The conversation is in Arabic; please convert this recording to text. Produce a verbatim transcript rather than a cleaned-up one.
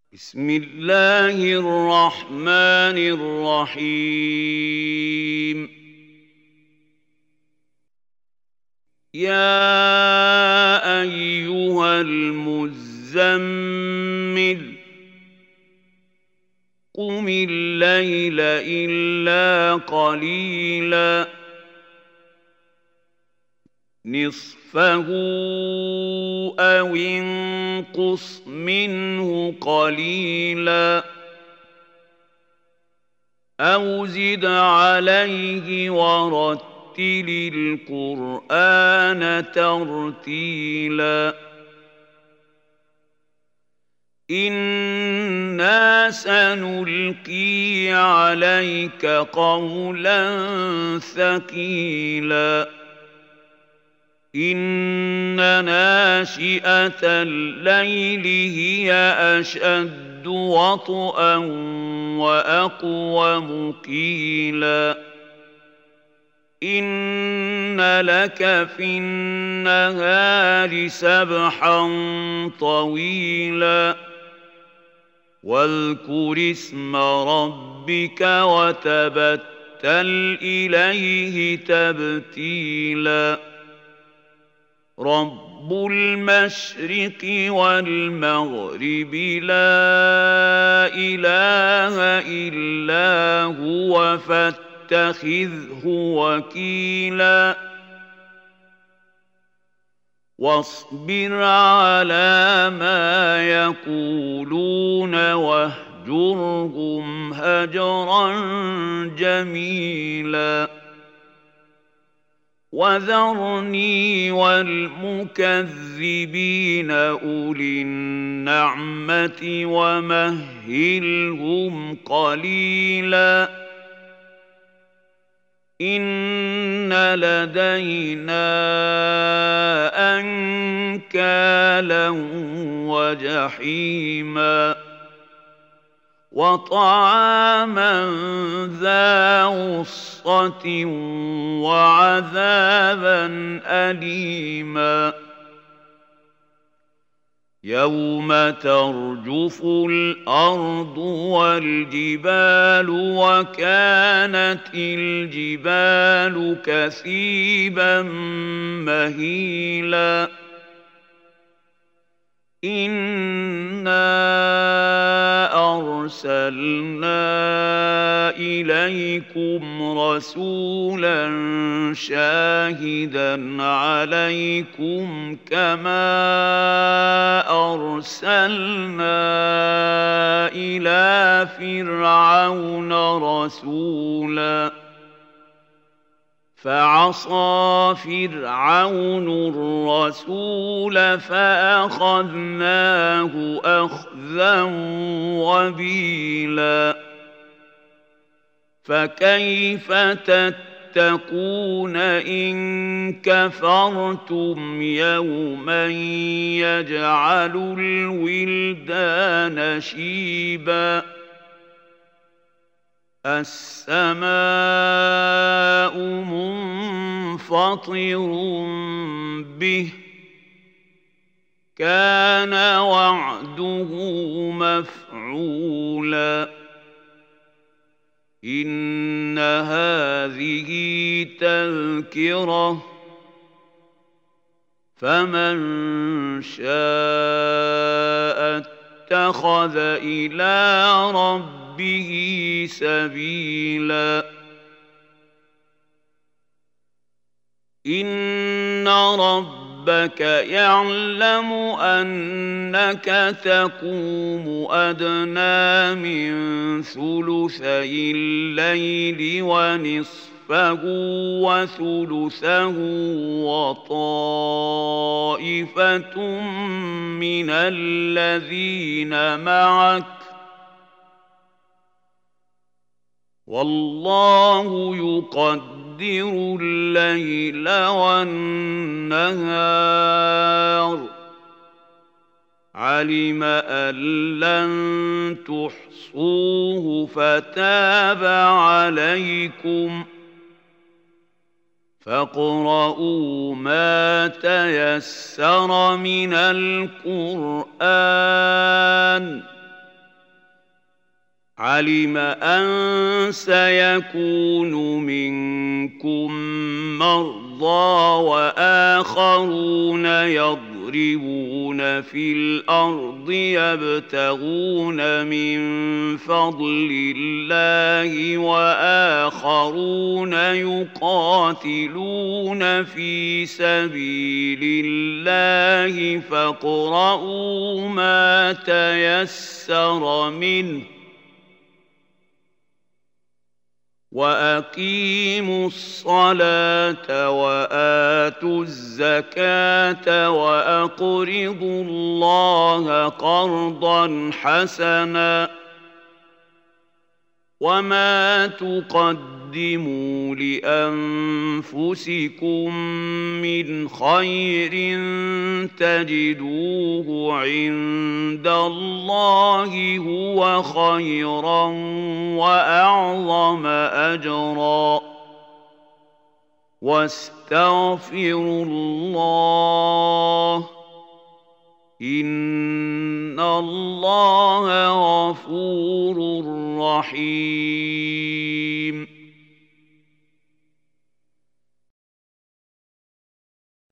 بسم الله الرحمن الرحيم. يا أيها المزمل قم الليل إلا قليلا نصفه أو انقص منه قليلا أو زد عليه ورتل القرآن ترتيلا إنا سنلقي عليك قولا ثقيلا إن ناشئة الليل هي أشد وطئا وأقوم قيلا إن لك في النهار سبحا طويلا واذكر اسم ربك وتبتل إليه تبتيلا رب المشرق والمغرب لا إله إلا هو فاتخذه وكيلا واصبر على ما يقولون واهجرهم هجرا جميلا وذرني والمكذبين أولي النعمة ومهلهم قليلا إن لدينا أنكالا وجحيما وطعاما ذا غصة وعذابا أليما يوم ترجف الأرض والجبال وكانت الجبال كثيبا مهيلا إنا أرسلنا إليكم رسولا شاهدا عليكم كما أرسلنا إلى فرعون رسولا فعصى فرعون الرسول فأخذناه أخذا وبيلا فكيف تتقون إن كفرتم يوما يجعل الولدان شيبا السماء منفطر به كان وعده مفعولا إن هذه تذكرة فمن شاء اتخذ إلى ربه به سبيلا إن ربك يعلم أنك تقوم أدنى من ثلثي الليل ونصفه وثلثه وطائفة من الذين معك والله يقدر الليل والنهار علم أن لن تحصوه فتاب عليكم فاقرؤوا ما تيسر من القرآن علم أن سيكون منكم مرضى وآخرون يضربون في الأرض يبتغون من فضل الله وآخرون يقاتلون في سبيل الله فاقرؤوا ما تيسر منه وأقيموا الصلاة وآتوا الزكاة وأقرضوا الله قرضا حسنا وما تقدموا لأنفسكم من خير تجدوه عند الله هو خيرا وأعظم أجرا واستغفروا الله إن الله غفور رحيم